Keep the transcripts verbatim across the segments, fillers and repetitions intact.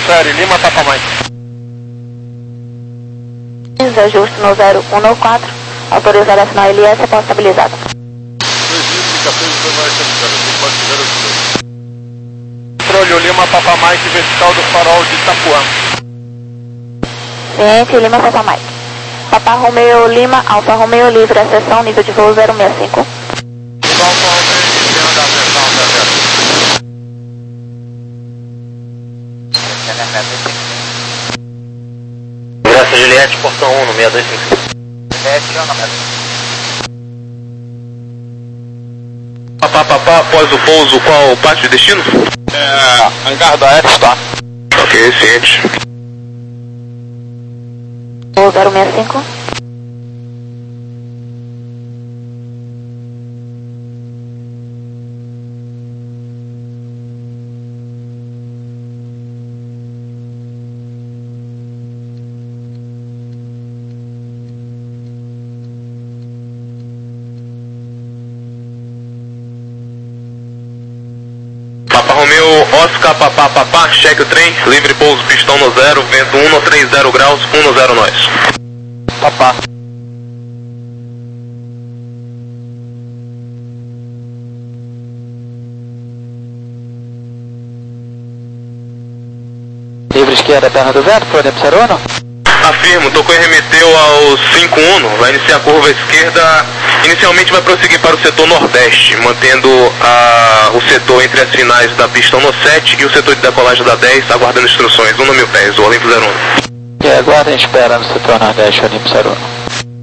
Série Lima, Papa Mike. Ajuste no zero um nove quatro, autorizado a assinar L S após estabilizado. dois mil, indicações de mais estabilizado, Controle Lima, Papa Mike, vertical do farol de Itapuã. Ciente, Lima, Papa Mike. Papa Romeo Lima, Alfa Romeo livre, acessão, nível de voo zero seis cinco. Alfa Romeo, iniciando a acessão, Graça Juliette, portão um no seis dois cinco. Juliette, andamento. Papá, papá, após o pouso, qual parte de destino? É, hangar da F, tá? Ok, ciente. Voo zero seis cinco. Papa Romeo, Oscar, papá, papá, cheque o trem, livre pouso, pistão no zero, vento um no trinta graus, um no zero nós. Papá. Livre esquerda, perna do vento, pode ser ou não? Afirmo, tocou e remeteu ao cinco um, vai iniciar a curva esquerda, inicialmente vai prosseguir para o setor nordeste, mantendo a, o setor entre as finais da pista no sete e o setor de decolagem da dez, aguardando instruções, um no mil pés, o Olimpo zero um. E aguarda e espera no setor nordeste, Olimpo zero um.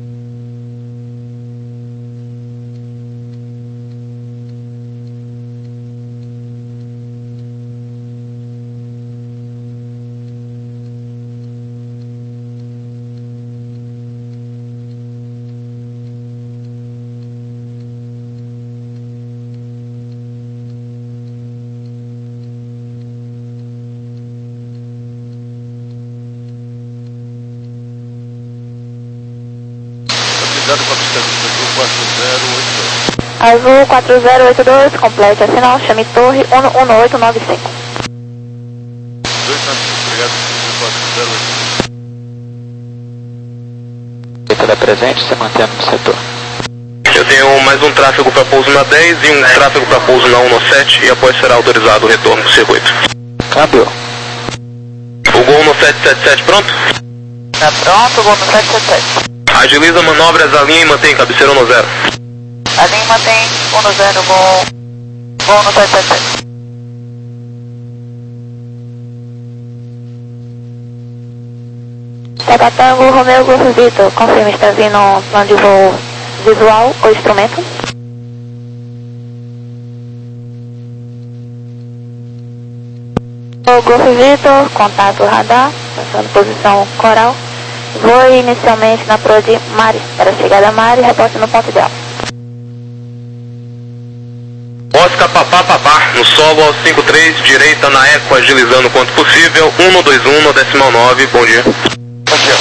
Azul quatro zero oito dois, complete a sinal, chame torre um um oito nove cinco. Dois minutos, obrigado, quatro zero oito. Eita, presente, se mantendo no setor. Eu tenho mais um tráfego para pouso na dez e um tráfego para pouso na um no sete e após será autorizado o retorno do circuito. Câmbio. O Gol no sete sete sete pronto? Tá pronto, Gol no sete sete sete. Agiliza manobras, alinha e mantém cabeceira no zero. A linha mantém um no zero, Gol, Gol no sete sete sete. Tata Tango, Romeo Golfo Vitor, confirma, está vindo um plano de voo visual ou instrumento? O Golfo Vitor, contato radar, passando posição coral. Vou inicialmente na proa de Mari, para a chegada a Mari, reporte no ponto dela. Oscar, papá, papá, no solo ao cinco três, direita na eco, agilizando o quanto possível, um no dois um no decimal nove, bom dia. Bom dia.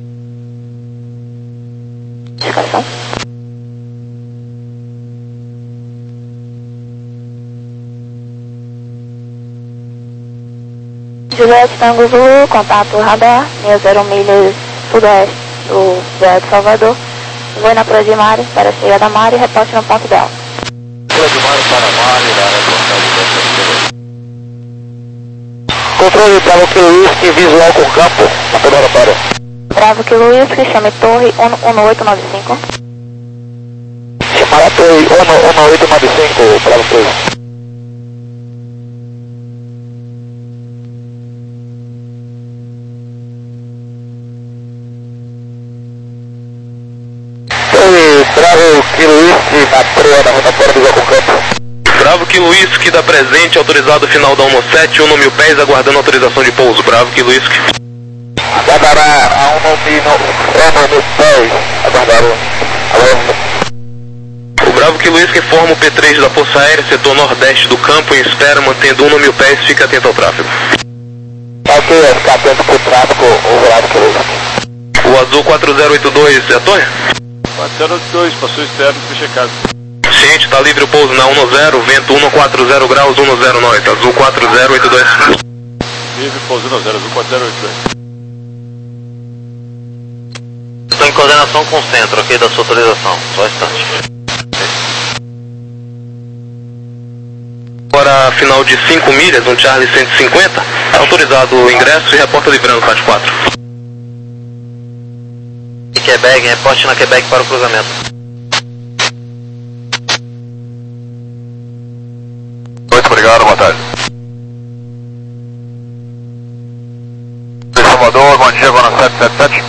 Indicação. Juliette Tango Zulu, contato radar, linha zero milhas sudeste do Zé de Salvador. Vou na proa de Mari, para a chegada a Mari, reporte no ponto dela. Edmar Panamá, na reportagem da Controle Bravo Kilo Whisky, visual com campo, agora para. Bravo Kilo Whisky, chame torre um um oito nove cinco. Chamar a torre um um oito nove cinco, Bravo Kilo. Bravo Kilo Whisky, na proa da rotatória do Jogo Campo. Bravo Kilo Whisky da presente, autorizado final da um no sete, um no mil pés, aguardando autorização de pouso. Bravo Kilo Whisky. Aguardará a um no mil pés, aguardará. O Bravo Kilo Whisky forma o P três da Força Aérea, setor nordeste do campo, em espera, mantendo um no mil pés, fica atento ao tráfego. Ok, é ficar atento com o tráfego, o Bravo Kilo Whisky. O Azul quatro zero oito dois, é a torre? quatro zero oito dois, passou externo, foi checado. Ciente, está livre o pouso na um no zero, vento um no quatro zero graus, um no zero nove, Azul quatro zero oito dois. Vive pousando zero um quatro zero oito dois. Estou em coordenação com o centro aqui da sua autorização, só um instante. Agora, final de cinco milhas, um Charlie cento e cinquenta, autorizado o ingresso e reporta livrando quatro quatro. E Quebec, reporte na Quebec para o cruzamento. Muito obrigado, boa tarde. Salvador, bom dia, agora sete sete sete.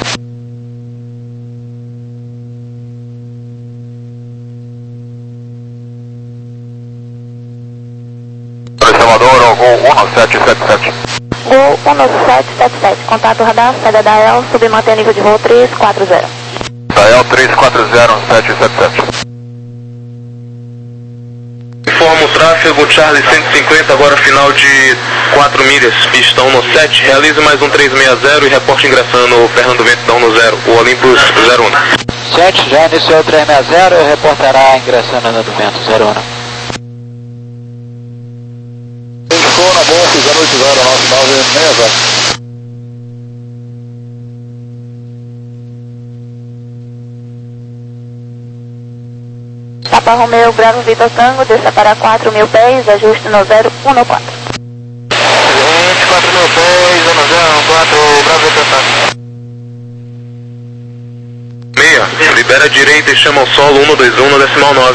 Salvador, ao Gol um sete sete sete. Gol um sete sete sete, contato radar, saída da E L, sub e mantém nível de voo três quatro zero. Da E L três quatro zero um sete sete sete. Informa o tráfego, Charlie cento e cinquenta, agora final de quatro milhas, pista um sete, realize mais um três seis zero e reporte ingressando o Fernando Vento da um zero, o Olympus zero um. sete, já iniciou o três seis zero e reportará ingressando no Vento zero um. Ficou na boa, zero oito zero, nove nove seis zero. Papa Romeo, Bravo Vitor Tango, desça para quatro mil pés, ajuste no zero um quatro. vinte e quatro mil pés, zero um quatro, Bravo Vitor Tango. Meia, libera a direita e chama ao solo um dois um no decimal nove.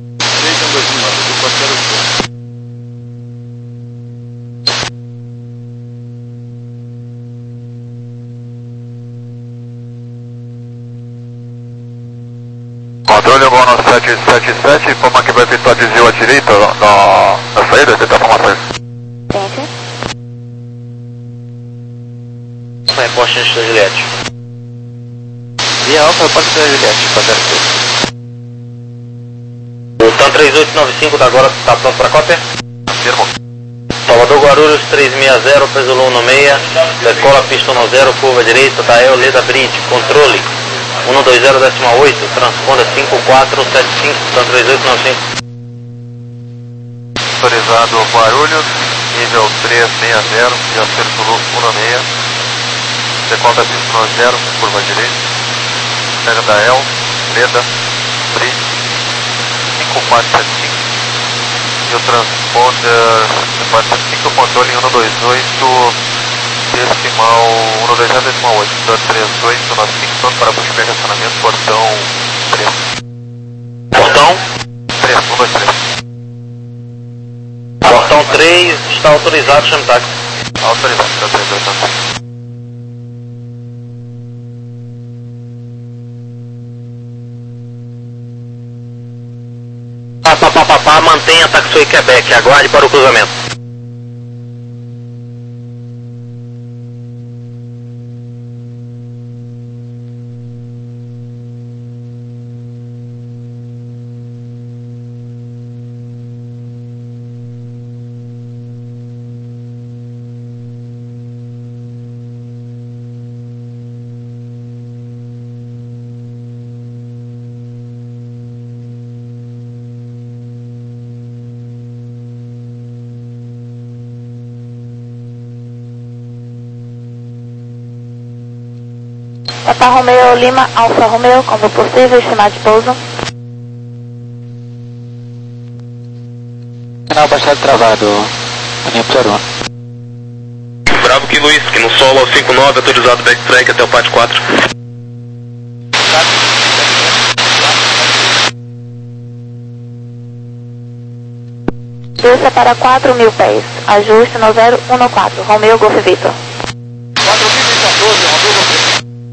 Controle agora no sete sete sete, informa que vai efetuar desvio à direita na, na saída, tenta informações. Gente. Reporte antes da Juliette. Via Alfa, reporte da Juliette, quatro zero. O TAM três oito nove cinco da agora está pronto para cópia? Afirmo. Salvador Guarulhos três seis zero, peso um seis, decola pista um zero, curva direita, da E L, Leda Bridge, controle. um dois zero decimal oito, transponda cinco quatro sete cinco, TAM três oito nove cinco. Autorizado Guarulhos, nível três seis zero, já circulou um seis, decolta pista um zero, curva direita, pega da E L, Leda, Bridge, cinco quatro sete cinco, e o transponder cinco quatro sete cinco, controle um dois oito, decimal um dois zero decimal oito, TAM três oito nove cinco, pronto para busca de relacionamento, portão três. Portão? três, um dois três. Portão três está autorizado, chame táxi. Autorizado, TAM três oito nove cinco. Pá, pá, pá, pá, pá, mantenha Taxway Quebec, aguarde para o cruzamento. Papa Romeo Lima, Alfa Romeo, como possível, estimado de pouso. Canal baixado travado, Olympus zero um. Bravo que Luiz, que no solo ao cinco nove, autorizado backtrack até o Pat quatro. Desça para quatro mil pés, ajuste no zero um quatro, Romeo Golf Vitor. quatro mil e quatorze, Romeu Golf.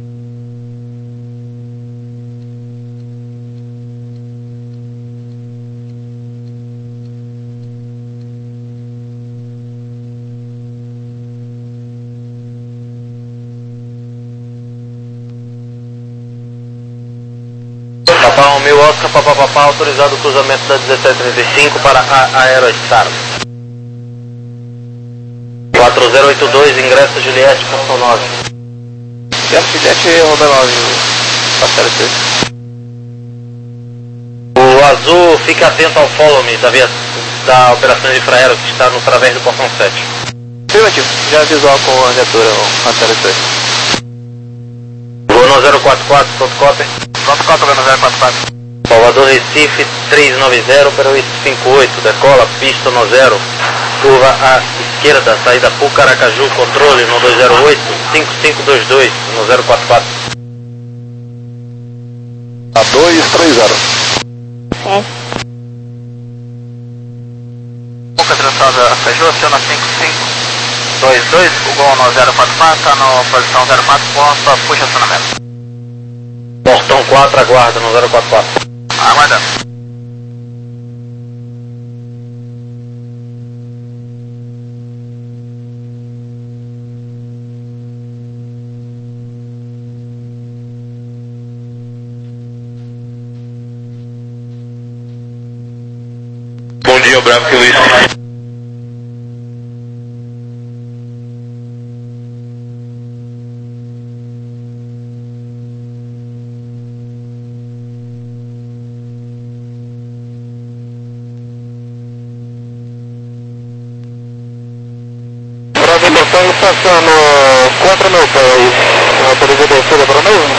Papa Romeo Oscar, Papa Papa, autorizado o cruzamento da dezessete trinta e cinco para a Aerostar. quatro zero oito dois, ingresso Juliette, Castão nove. Ingresso Juliette, Romeo nove, parceiro três. O azul, fique atento ao follow me da, via, da operação de infraero que está no través do portão sete. Afirmativo. Já visual com a viatura, o Antero dois. Vou no zero quatro quatro, pronto copy. Pronto, quatro no zero quatro quatro. Salvador Recife três nove zero para o cinco oito, decola, pista no zero. Curva à esquerda, saída Puc Aracaju, controle no dois zero oito, cinco cinco dois dois, no zero quatro quatro. A dois três zero. Sim. Puc atraçada Aracaju, aciona cinco cinco dois dois, o gol no zero quatro quatro, está na posição zero quatro ponto, puxa acionamento. Portão quatro, aguarda no zero quatro quatro. Aguardando. Bom dia, Bravo que Luiz. Bravo Botango passando quatro mil pés. Autoriza descida para o mesmo?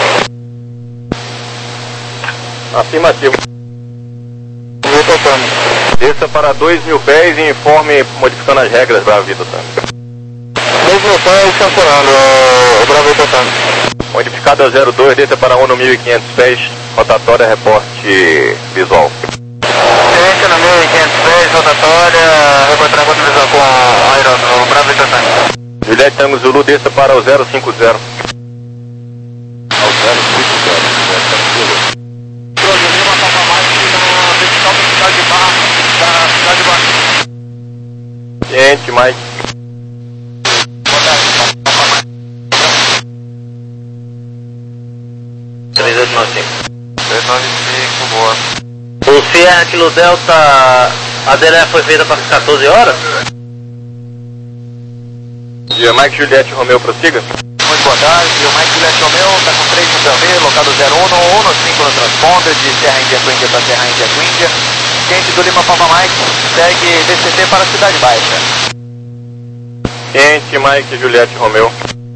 Afirmativo. Vitor Tano. Desça para dois mil pés e informe modificando as regras, Bravo Vitor Tango. dois mil pés censurando, Bravo Vitor Tano. Modificado a zero dois, desça para um no mil e quinhentos pés, rotatória, reporte visual. Ciente no mil e quinhentos pés, rotatória, reportar a visão com a aeródromo, Bravo Vitor Tano. Juliette Tango Zulu, desça para o zero cinco zero. Ao zero cinco zero. Ciente, Mike. três oito nove cinco. três nove cinco, boa. O Fiat Kilo Delta, a D L E foi feita para as quatorze horas? Dia Mike Juliette Romeu, prossiga. Muito boa tarde, o Mike Juliette Romeu está com três no P V, locado zero um no um no cinco no transponder, de Serra Índia Quíndia para Serra Índia Quíndia. Ciente do Lima Papa Mike, segue D C T para a Cidade Baixa. Ciente, Mike Juliette Romeu.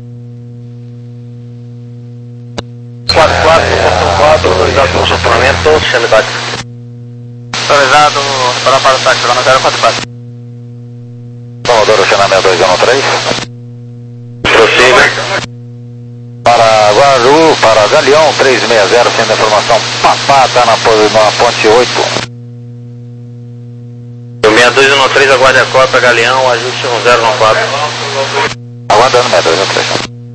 quatro quatro, portão quatro, autorizado com funcionamento, chame táxi. Autorizado para para o táxi, lá no zero quatro quatro. Comodoro Xanamé dois um três. Prossiga. Para Guarulhos, para Galeão três seis zero, sendo informação, Papá está na, na ponte oito. O seis dois um três, aguarde a cota, Galeão, ajuste um zero um quatro. Aguardando seis dois um três.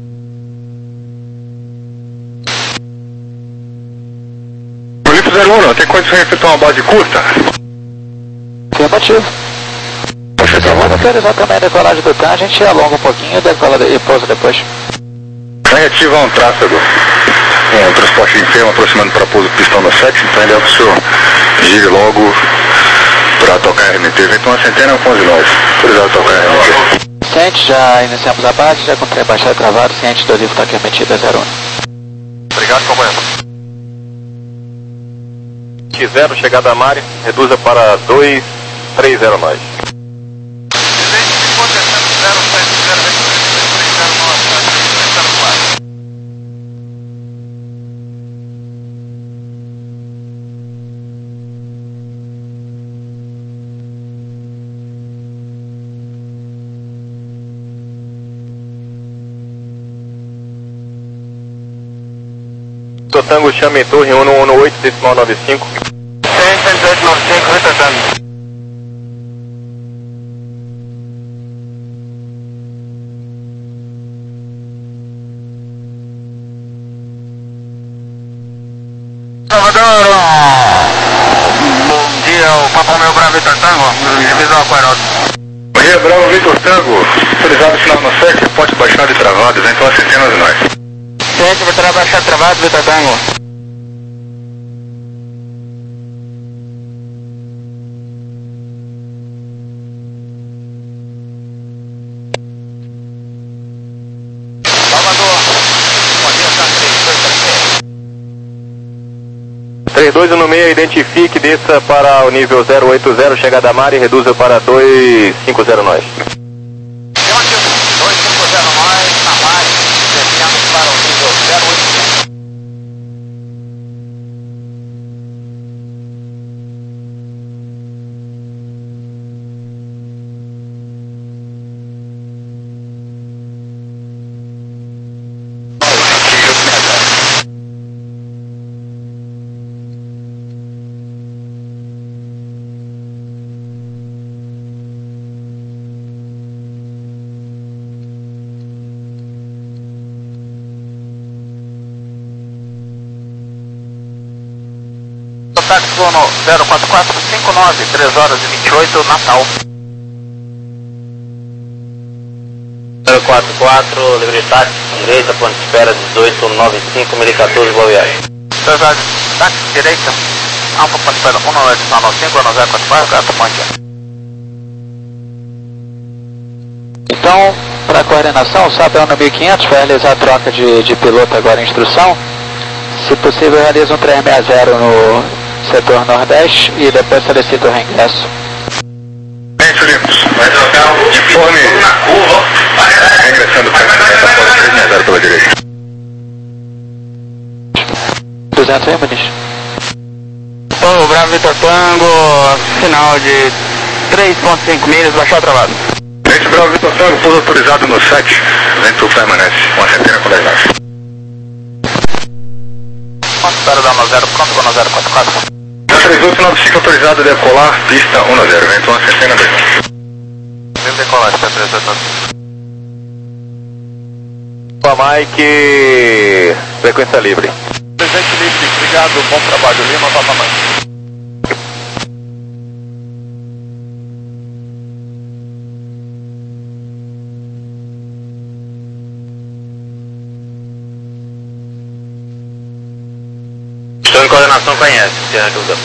Felipe zero um, tem condição de efetuar uma base curta? Afirmativo. Vamos autorizar também a decolagem do trem, a gente alonga um pouquinho e decola e pousa depois. Negativa um tráfego. Um transporte enfermo aproximando para pouso pistão no sete, então ele é que o senhor gire logo para tocar R M T. Vem uma centena com onze nós. Autorizado a tocar R M T. Ciente, já iniciamos a base, já com o trem baixado travado, ciente do livro toque remetida zero um. Obrigado, companheiro. X zero, chegada a Mari, reduza para dois três zero nós. Totango chame torre um um oito, decimal nove cinco. Ciente, oito nove cinco, retornando. Salvador, bom dia, o Papo Meu Bravo Vitor Tango, divisão com aeródromo. Bom dia, Bravo Vitor Tango. Autorizado final no sete, porte baixado e travado, vem uma centena de nós. Ciente, Vitor baixado travado, Vitor Tango. Salvador, bom dia, três dois um seis, identifique, desça para o nível zero oito zero, chegada a Mari, reduza para dois cinco zero nós. táxi no zero quatro quatro cinco nove, três horas e vinte e oito, Natal. zero quatro quatro, livre táxi, direita, ponto de espera dezoito noventa e cinco, mil e quatorze, boa viagem. três horas, táxi, direita, Alfa, ponto de espera um nove cinco, no zero quatro quatro, gato, ponte. Então, para coordenação, o S A P é no mil e quinhentos, vai realizar a troca de, de piloto agora em instrução. Se possível, realiza um três seis zero no setor nordeste e depois solicita o reingresso. Bem, Filipos, vai trocar o informe na curva, regressando para a três seis zero pela direita. duzentos aí, Muniz. Ô, Bravo Vitor Tango, final de três ponto cinco milhas, baixar travado. Esse Bravo Vitor Tango, pouso autorizado no sete, vento permanece, uma centena com dez nove. Espera da um zero, pronto para zero quatro quatro. três oito nove cinco autorizado a decolar, pista um zero, vento uma centena dez nove. Mesmo decolar, está três oito nove cinco. Papa Mike, frequência livre. Presente livre, obrigado, bom trabalho, Lima, Papa Mike. Estou em coordenação com a I N S, se é dúvida.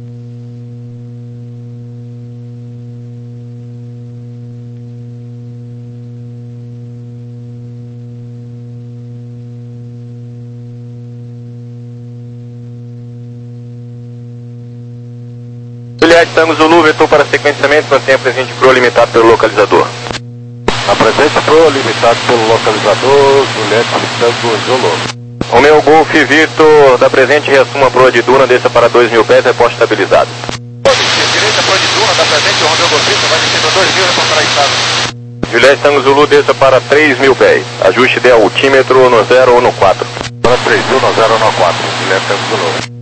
Juliette Tango Zulu, vetor para sequenciamento, mantenha presente Pro limitado pelo localizador. Na presente Pro, limitado pelo localizador, Juliette Tango Zulu. Romeo Golf Vitor, da presente reassuma Pro de Duna, desça para dois mil pés, reposte estabilizado. Direita, Pro de Duna, da presente, o Romeo Golfista, vai descer para dois mil, reportar estado. Juliette Tango Zulu, desça para três mil pés, ajuste de altímetro no zero ou no quatro. Para três mil no zero ou no quatro, Juliette Tango Zulu.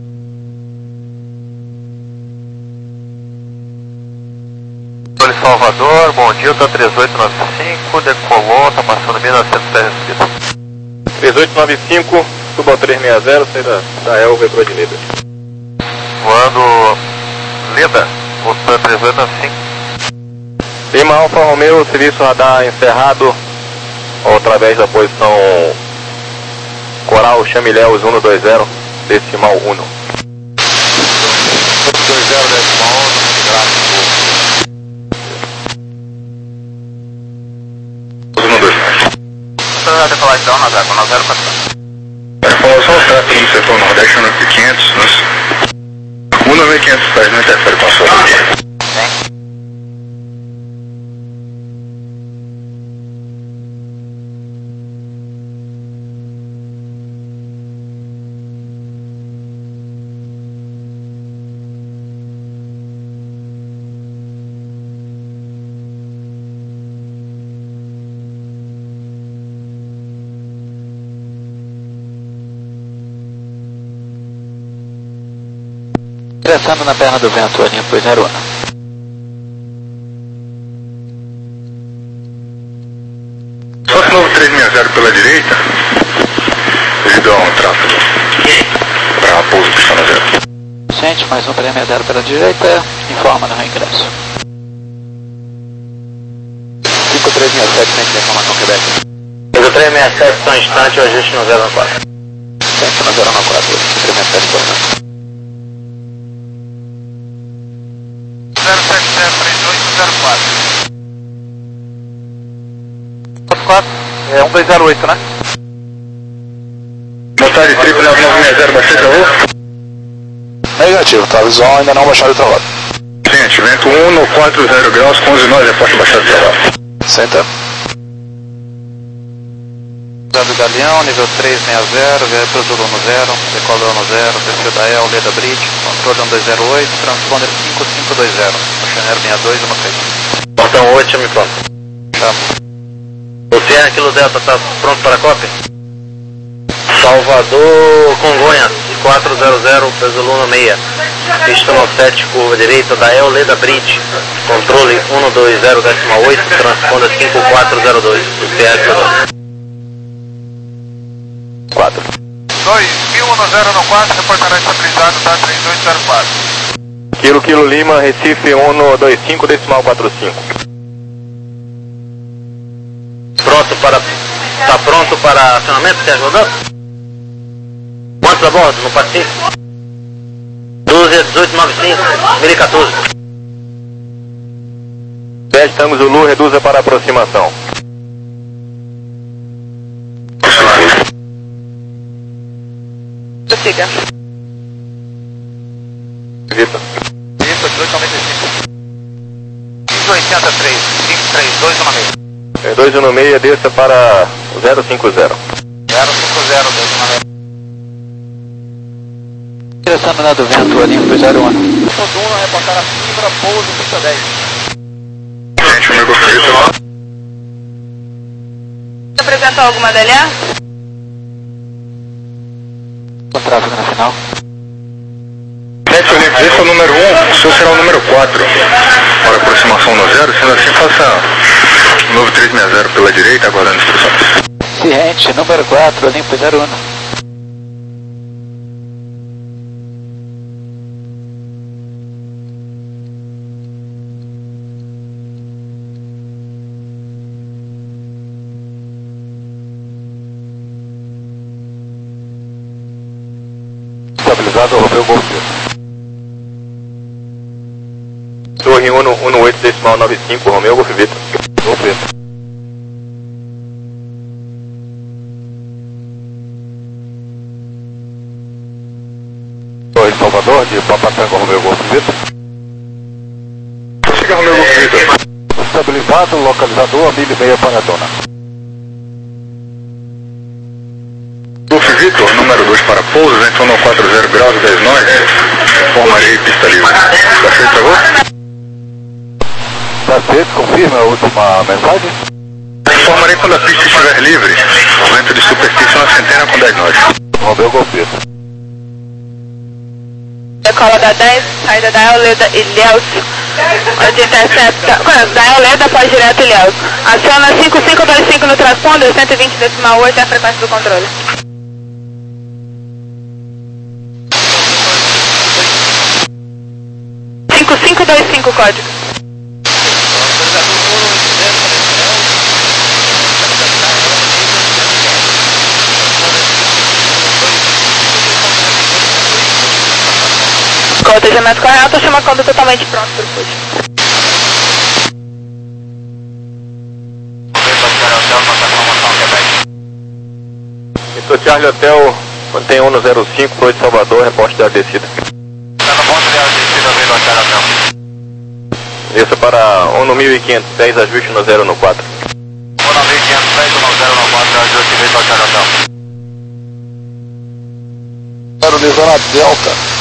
Salvador, bom dia, da três oito nove cinco, decolou, está passando mil e novecentos pés recebido. três oito nove cinco, suba ao três seis zero, saída da Elva para de Leda. Voando Leda, voltando três oito nove cinco. Lima Alfa Romeo, serviço radar encerrado, através da posição Coral Chamilhéus um dois zero, decimal um. um dois zero, decimal um, gráfico. Estou decolar então, no zero quatro quatro. Informação certa no setor nordeste, no mil e quinhentos, um mil e quinhentos pés, não interfere com a sua linha. Ingressando na perna do vento, Olimpo zero um. Só se novo três seis zero pela direita, devido a um tráfego para pouso pista no zero. Gente, mais um três seis zero pela direita, informa no reingresso. cinco três seis sete, tem que informação Quebec. Usa três seis sete, só um instante, o ajuste no zero quatro. Sempre no zero quatro, três seis sete coordenado. zero sete zero três oito zero quatro. quatro é um dois zero oito, né? Montagem triplo nove nove seis zero, baixei travou? Negativo, tá visual, ainda não baixado o travado. Gente, vento um no quatro zero graus, com onze nós, reposte baixado o travado. Senta. Do Galeão, nível três seis zero, vetor Zulu no zero, decolou no zero, desceu da El, Leda Bridge, controle um dois zero oito, transponder cinco cinco dois zero, Oceaneiro sessenta e dois, uma três. Portão oito, chame pronto. Chamo. O Sierra Kilo Delta está pronto para a cópia? Salvador, Congonhas, quatro zero zero, peso Luna seis. Pista no sete, curva direita, da El, Leda Bridge, controle um dois zero oito, transponder cinco quatro zero dois, o Sierra Kilo Delta. dois mil um zero um quatro, reportará estabilizado, tá três dois zero quatro. Kilo Kilo Lima, Recife um dois cinco, decimal quatro cinco. Pronto para... Tá pronto para acionamento, Sérgio Rodolfo? Quantos a bordo no Pacífico? doze dezoito noventa e cinco, dois mil e quatorze. dez Tango Zulu, reduza para aproximação. Prossiga. Vitor. Vitor, dezoito noventa e cinco. quinze oitenta e três, cinco três dois um seis. dois um seis, desça para zero cinco zero. zero cinco zero, dois um seis. Direção na do vento, Olímpio zero um. Todo um, reportar a fibra, pouso, pista dez. Gente, o meu gostei, Apresentou alguma D L A? Com tráfego na final. Gente, Olímpio, esse é o número um, o seu será o número quatro. Para aproximação no zero, sendo assim, faça o novo três seis zero pela direita, aguardando instruções. Ciente, número quatro, Olímpio zero um. Estabilizado, Romeu Golf. Torre um oito, decimal nove cinco, Romeu Golf Vitor. Golf Vitor. Torre Salvador, de Papatango, Romeu Golf Vitor. Siga Romeu Golf Vitor. Estabilizado, localizador, milha e meia para a dona. Golf Vitor, número dois para pouso, vento um quatro zero graus, dez nós, formarei pista livre. Tá feito, por favor? Está feito, confirma a última mensagem. Informarei quando a pista estiver livre. Vento de superfície uma centena com dez nós. Romeu Golf Vitor. Decola da dez, saída da Euleda Ilhéus, onde intercepta, da Euleda pós direto Ilhéus. Aciona cinco cinco dois cinco no transponder, cento e vinte decimal oito é a frequência do controle. cinco cinco dois cinco código. Com o atendimento correto, chama quando totalmente pronto para o push. Vitor Charlie Hotel, mantém um zero cinco, Torre Salvador, reposte da descida. Tá no ponto de descida, vem do hotel, hotel. Desça para um mil e quinhentos, dez ajuste no zero no quatro. um nove quinhentos, dez no zero no quatro, ajuste, vem do hotel, hotel. Quero Lisana Delta.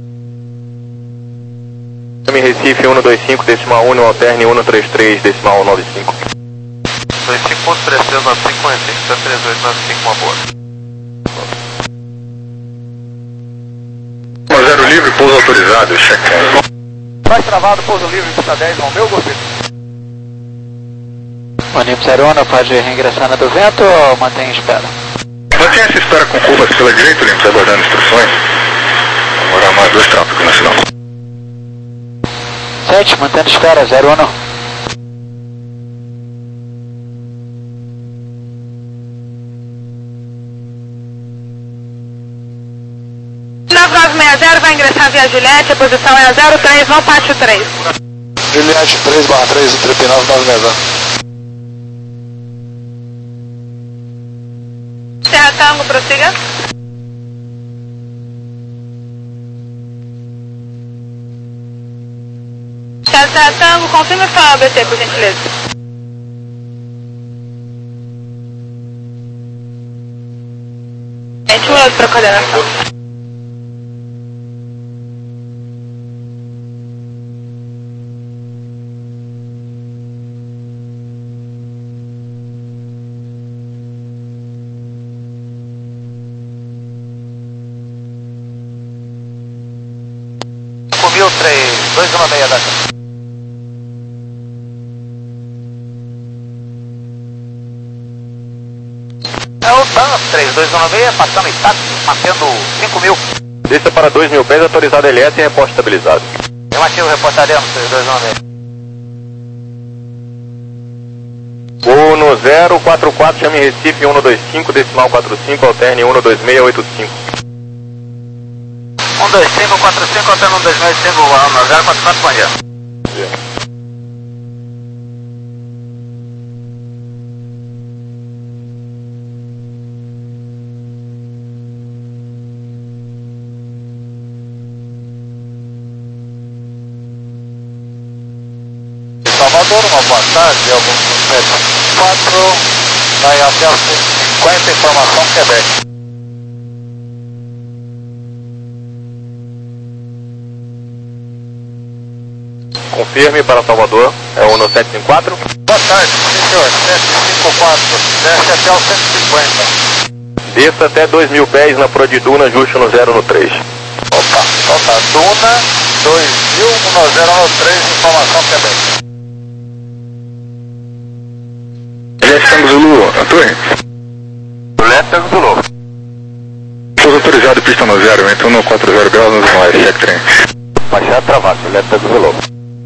Chame Recife um dois cinco, decimal um, alterne um três três, decimal nove cinco. dois cinco ponto três três nove cinco, Recife, três oito nove cinco, uma boa. um zero livre, pouso autorizado, check-in. Mais travado, pouso livre, pista dez, Romeu Golf Vitor. Olímpio zero um, pode reingressar na do vento ou mantém em espera? Mantenha essa espera com curvas pela direita, Olímpio, aguardando instruções. Agora mais dois tráfegos na final. sete, mantendo espera, zero um. nove nove seis zero vai ingressar via Juliette, a posição é a zero três, no pátio três. Juliette três barra três, o trip nove nove seis zero. Serra Tango, prossiga. Serra Tango, confirme sua A B C, por gentileza. vinte minutos para coordenação. mil três, dois um seis, data. É o T A M três dois um seis, passando em táxi. mantendo cinco mil. Desça para dois mil pés, autorizado L S e reporte estabilizado. Afirmativo, reportaremos, três dois nove seis. Voo no zero quatro quatro, chame Recife cento e vinte e cinco, decimal quarenta e cinco, alterne cento e vinte e seis oitenta e cinco. um dois cinco quatro cinco, alterne cento e vinte e seis cinco, zero quatro quatro, bom dia. Salvador, uma boa tarde, alguns sete quatro, vai até os cento e cinquenta, informação Quebec. Confirme para Salvador, é o Uno sete cinco quatro. Boa tarde, sim senhor, sete cinco quatro, desce até os cento e cinquenta. Desça até dois mil pés na Pro de Duna, ajuste no zero no três. Opa, então tá, Duna, dois mil, no zero no três, informação Quebec. Juliette Tango Zulu, Antônio. Juliette Tango Zulu. Pouso autorizado, pista no zero, entra no quatro zero graus, nos mais, check trem. Baixar travado, Juliette Tango Zulu.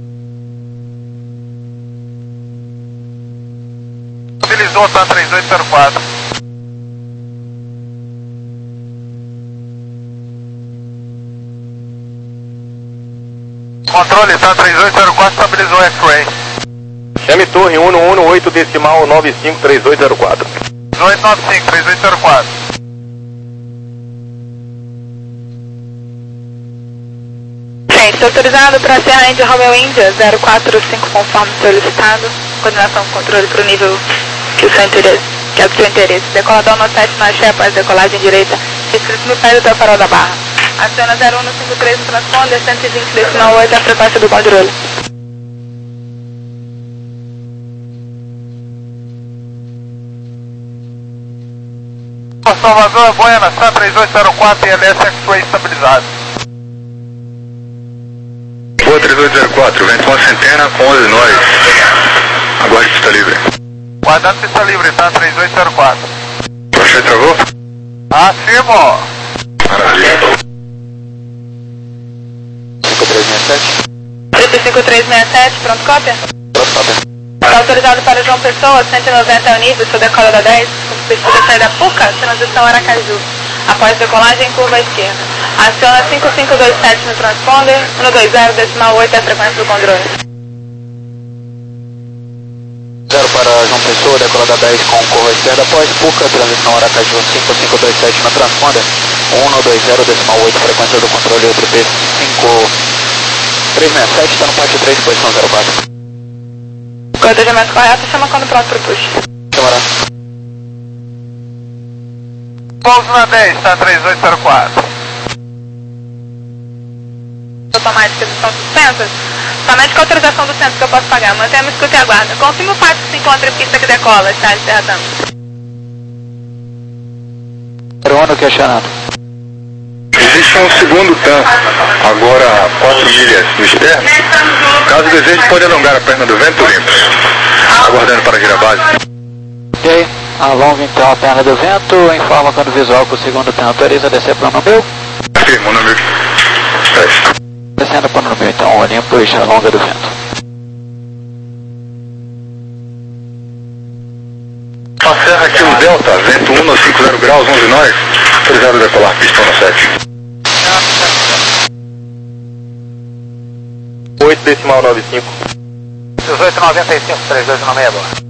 Utilizou, tá três oito zero quatro. Controle, tá três oito zero quatro, estabilizou X-Ray. Chame torre cento e dezoito, decimal nove cinco três oito zero quatro. dezoito nove cinco, três oito zero quatro. Gente, autorizado para Serra Índia Romeo Índia, zero quatro cinco conforme solicitado. Coordenação com controle para o nível que, o seu interesse, que é do seu interesse. Decolador no sete na Che após decolagem direita. Escrito no pé do farol da barra. Aciona zero um cinco três no transponder, cento e vinte decimal oito a frequência do controle. Salvador, Buenas, tá três oito zero quatro e L S X-Ray estabilizado. Boa três oito zero quatro, vento uma centena com onze nós. Aguarde pista livre. Guardando pista livre, tá três oito zero quatro. Você travou? Afirmo. Maravilha. cinco três seis sete. trinta cinco três seis sete, pronto, cópia? Pronto, cópia. Está autorizado para João Pessoa, cento e noventa Unibus, sua decola da dez, com pesquisa saída Puca, transição Aracaju. Após decolagem, curva à esquerda. Aciona cinco cinco dois sete no transponder, cento e vinte decimal oito é a frequência do controle. zero para João Pessoa, decola da dez com curva à esquerda, após Puca, transição Aracaju cinco cinco dois sete no transponder, cento e vinte decimal oito, frequência do controle, outro P cinco três seis sete, está no parte três, posição zero quatro. Cotejamento correto, chama quando pronto para o push. Chamará. Pouso na dez, tá três oito zero quatro. Automáticas estão suspensas. Somente com autorização do centro que eu posso pagar. Mantemos escuta e aguarda. Confirme o fato que se encontra em pista que decola, está de Serra Tango. Peruano questionando. Existe um segundo T A M, agora a quatro milhas no externo. Caso deseje, pode alongar a perna do vento limpo. Aguardando para girar a base. Ok, alonga então a perna do vento, informa quando visual que o segundo T A M autoriza a descer para o número. Afirmo, número dez. Descendo para o número, então, Olympus, alonga do vento. A Serra aqui o Delta, vento um cinco zero graus, onze nós. Autorizado a decolar, pistão no sete. oito decimal nove cinco. dezoito noventa e cinco, três dois nove seis agora.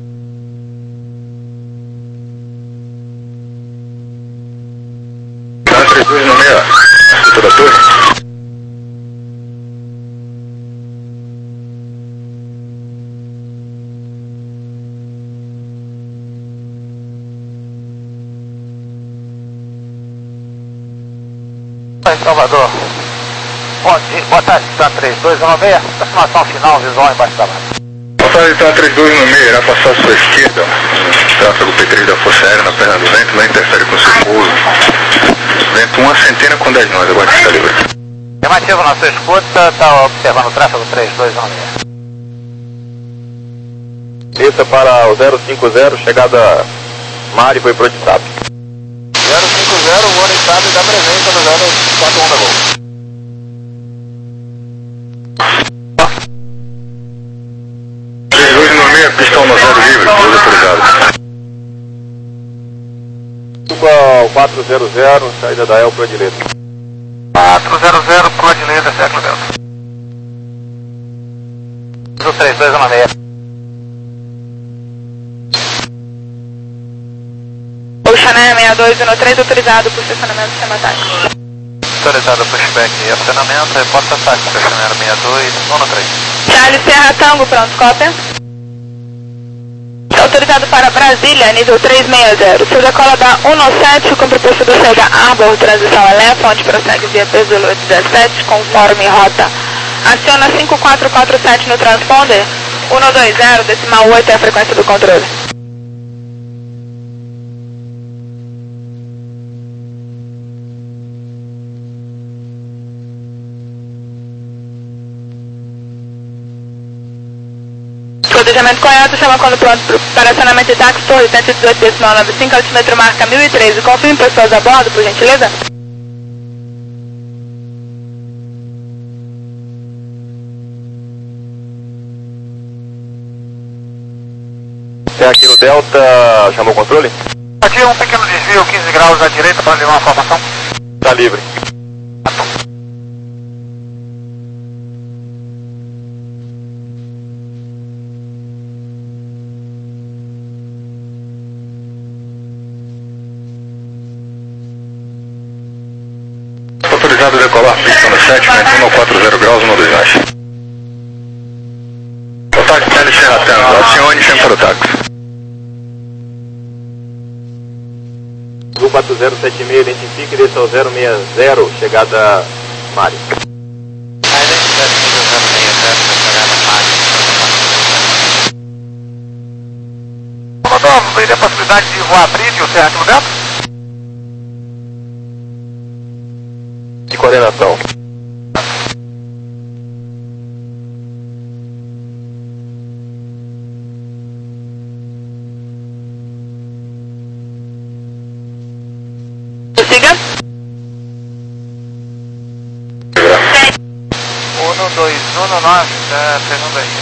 Tá, três dois nove seis, escuta da torre. Oi, Salvador. Bom dia, boa tarde, tá três dois nove seis, aproximação final, visual embaixo da base. Boa tarde, tá três dois nove seis, irá passar à sua esquerda. Tráfego P três da Força Aérea na perna do vento, não interfere com o seu pouso. Vento uma centena com dez nós, aguarde pista livre. Afirmativo na sua escuta, tá observando o tráfego três dois nove seis. Desça para o zero cinco zero, chegada Mari foi pro WhatsApp. zero cinco zero, o Onitap da presença no zero quatro um da Gol. três dois no meio, pistão no zero livre, pouso autorizado. quatro zero zero, saída da E L para a direita. quatro zero zero para a direita, século Delta. três dois no meio. Oceané sessenta e dois um três, autorizado por estacionamento sem ataque. Autorizado pushback e acionamento, reporta ataque, estacionário sessenta e dois um três. Charlie Serra Tango, pronto, cópia. Autorizado para Brasília, nível três seis zero. Seu decola da um sete, cumpre o posto da saída Arbor, transição Elefa, onde prossegue via peso dezessete, conforme rota. Aciona cinco quatro quatro sete no transponder, um dois zero, decimal oito é a frequência do controle. Planejamento correto, chama quando pronto para acionamento de táxi, torre cento e dezoito, decimal noventa e cinco, altímetro marca mil e treze. Confirme pessoas a bordo, por gentileza. Você aqui no Delta, chamou o controle? Aqui um pequeno desvio, quinze graus à direita para levar uma formação. Tá livre. Autorizado a decolar, pista no sete, um quatro zero graus, um dois nove. O táxi Charlie Serra Tango, acione e para o táxi. um quatro zero sete seis, identifique e desça ao zero seis zero, chegada Mário. A identidade nível zero seis zero, chegada Mário. Comandante, teria a possibilidade de voar bridge ou Serra aqui no Delta? De coordenação. Siga. um dois um nove, tá pegando aí.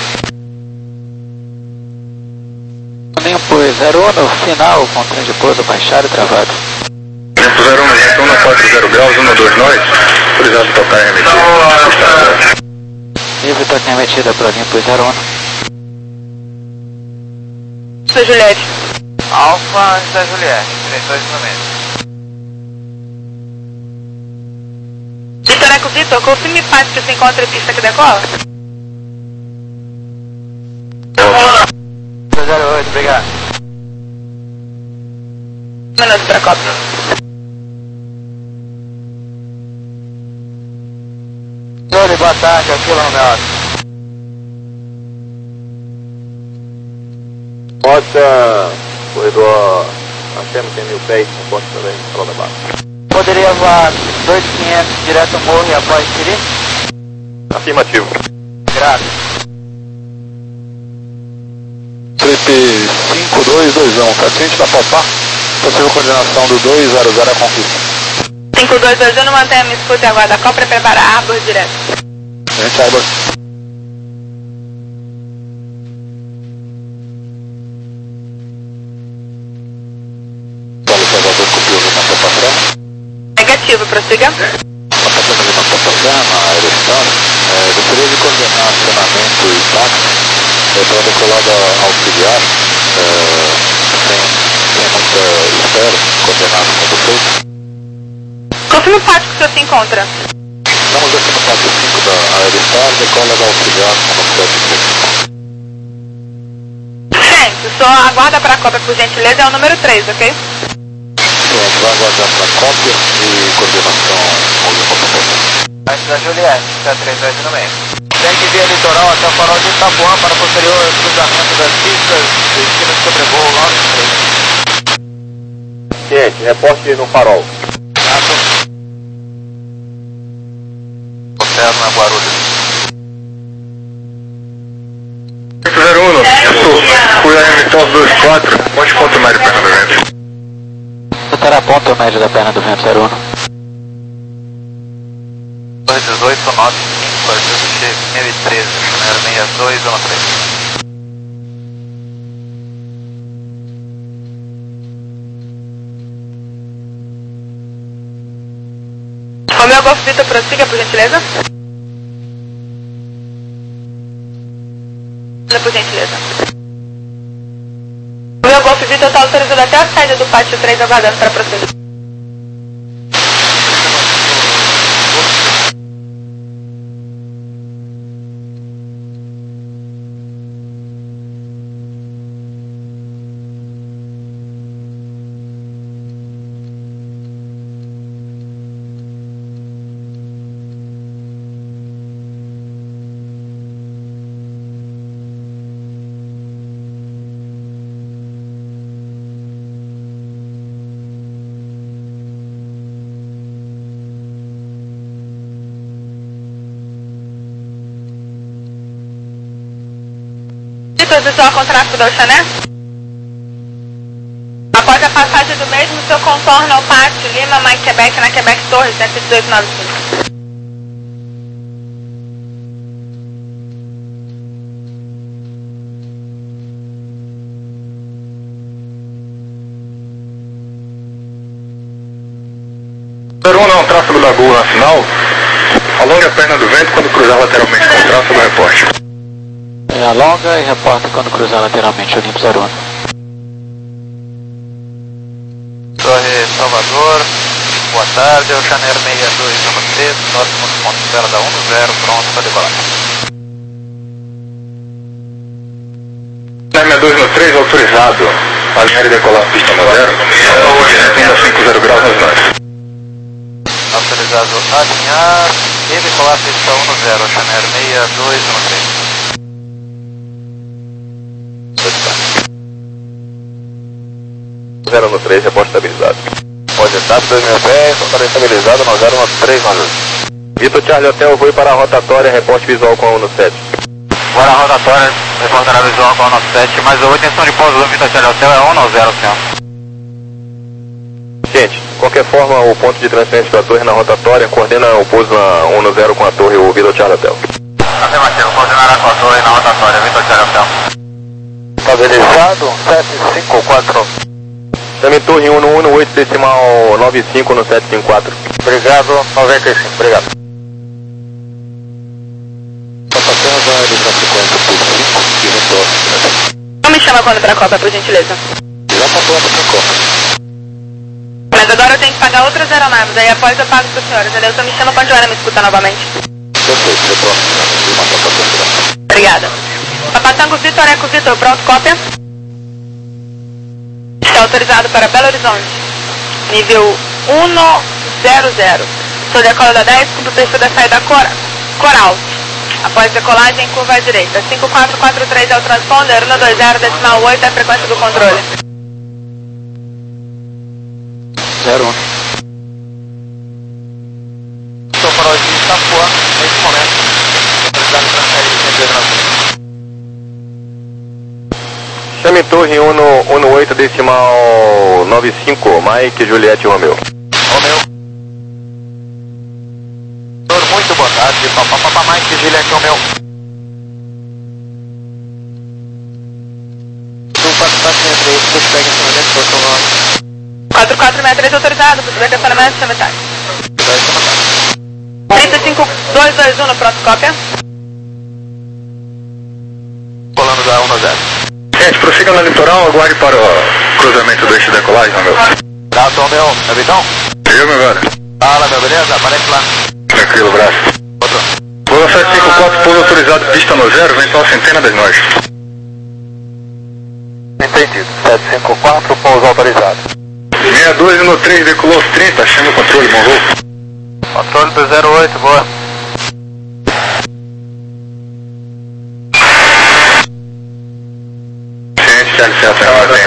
Limpo zero um, final, com trem de pouso baixado e travado. Limpo zero um, gente, um quatro zero graus, um dois nove, autorizado a tocar R M T. Livre toque emitida para limpo zero um. Sou Juliette. Alfa da Juliette, três dois no meio. Vitor Eco Vitor, confirme e passe que se encontra em pista que decola. zero oito, obrigado. Minuto para a cópia. Senhores, boa tarde, aqui lá no meu alto. Rota, corredor, nós temos cem mil pés, com ponto também, falou da base. Poderia voar dois mil e quinhentos direto ao morro e após Siri? Afirmativo. Graças. Trip cinco dois dois um, paciente da Popar, possível coordenação do dois zero zero a conquista. cinco dois dois um, mantenha a minha escuta e aguarda a cópia, prepara a Arbor direto. Gente, Arbor. Paulo Salvador copiou o mapa para Negativo, prossiga. Passando ali na plataforma, aeroestado, é, gostaria de coordenar acionamento e táxi é, para decolada auxiliar, é, sem, sem muita espera, coordenado com vocês. Confirme o pátio que o senhor se encontra. Estamos aqui no pátio cinco da Aerostar, decolada auxiliar com velocidade de Gente, o senhor aguarda para a cópia, por gentileza, é o número três, ok? Pronto, vai aguardando a cópia e coordenação com o computador. Antes da Juliette, está três dois no meio. Segue via litoral até o farol de Itapuã para posterior cruzamento das pistas, destino de sobrevoo nove três. Gente, reporte no farol. Exato. Observa na Guarulhos. zero um, fui a M T dois quatro, onde ponto médio perna do vento? Estará ponto médio da perna do vento zero um. dezoito, nove cinco, ajuste mil e treze, número seis dois um três. Romeu Golf Vitor, prossiga, por gentileza. Por gentileza. Romeu Golf Vitor está autorizado até a saída do pátio três, aguardando para prosseguir. Visual com tráfego da Oxané. Após a passagem do mesmo, seu contorno ao pátio Lima, Mike Quebec, na Quebec Torres, cento e dezoito noventa e cinco. zero um não, tráfego da Gol na final. Alongue a perna do vento quando cruzar lateralmente com o tráfego, reporte. É, alonga e reporta quando cruzar lateralmente, Olimpo zero um. Torre Salvador, boa tarde, Oxané seis dois um três, próximo do ponto de vela da um zero, pronto para decolar. seis dois um três, autorizado. Alinhar e decolar pista no zero. Ainda cinco zero graus nas nós. Autorizado alinhar e decolar pista um zero, Oxané seis dois um três. zero um três, reporte estabilizado. Pode estar, dois mil pés, para estabilizado no zero um três, nove. Vitor Charlie Hotel, vou para a rotatória, reporte visual com a um sete. Bora a rotatória, reportará visual com a um sete, mais uma intenção de pouso do Vitor Charlie Hotel é um zero, senhor. Gente, de qualquer forma, o ponto de transferência da torre na rotatória coordena o pouso na um zero com a torre, o Vitor Charlie Hotel. Afirmativo, coordenará com a torre na rotatória, Vitor Charlie Hotel. Estabilizado, sete cinco quatro. Também torre um um oito decimal nove cinco no sete cinco quatro. Obrigado, noventa e cinco, obrigado. Não me chama quando para a Copa, por gentileza. Já tá pronto pra Copa. Mas agora eu tenho que pagar outras aeronaves, aí após eu pago para os senhores, entendeu? Então me chama quando Joana me escuta novamente. Perfeito, já pronto. Obrigada. Papatango Vitor, Eco Vitor, pronto, cópia? Está autorizado para Belo Horizonte, nível um zero zero. Sou decola da dez, cumpre o perfil da saída cor Coral. Após decolagem, curva à direita. cinco quatro quatro três é o transponder, um dois zero decimal oito é a frequência do controle. zero um. Estou para hoje em Itapuã, nesse momento. Autorizado para sair de Pedro. Chame torre um oito decimal nove cinco, Mike Juliette Romeu. Romeu. Muito boa tarde, papapá Mike Juliette Romeu. quatro quatro seis três autorizado, por decantamento sem metade. trinta e cinco dois dois um no pronto, cópia. Colando da um zero. Gente, prossiga no litoral, aguarde para o cruzamento do eixo de decolagem, meu. Braço, Romeu, capitão. Eu, meu velho. Fala, meu, beleza? Aparece lá. Tranquilo, braço. Outro. Boa sete cinco quatro, pouso autorizado, pista no zero, vem só centena das nós. Entendido. sete cinco quatro, pouso autorizado. seis dois um três, decolou os trinta, chama o controle, bom voo. Controle do zero oito, boa. Ciente, Charlie Celta,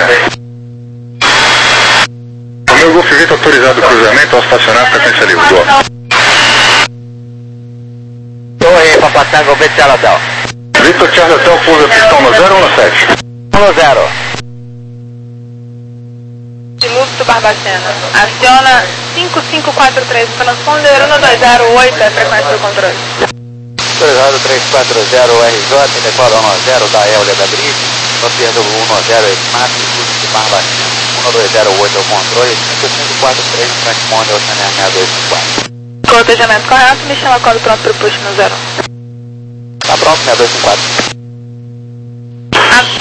o meu Golf Vitor autorizado o cruzamento ao estacionar frequência livre, boa. Torre, Papatango, Vitor Charlie Hotel. Vitor Charlie Hotel, pouso pistão no zero ou no sete? um zero. De Lúcio Barbacena. Aciona cinco cinco quatro três, transponder um dois zero oito, é a frequência do controle. Autorizado três quatro zero R J, decola um zero da Euler da Bride, Nopier do um zero máximo de Barbacena. um dois zero oito é o controle, cinco cinco quatro três responde ao Chanel seis dois cinco quatro. Cotejamento correto, me chama quando pronto para o push no zero. Tá pronto, seis dois cinco quatro. Ah.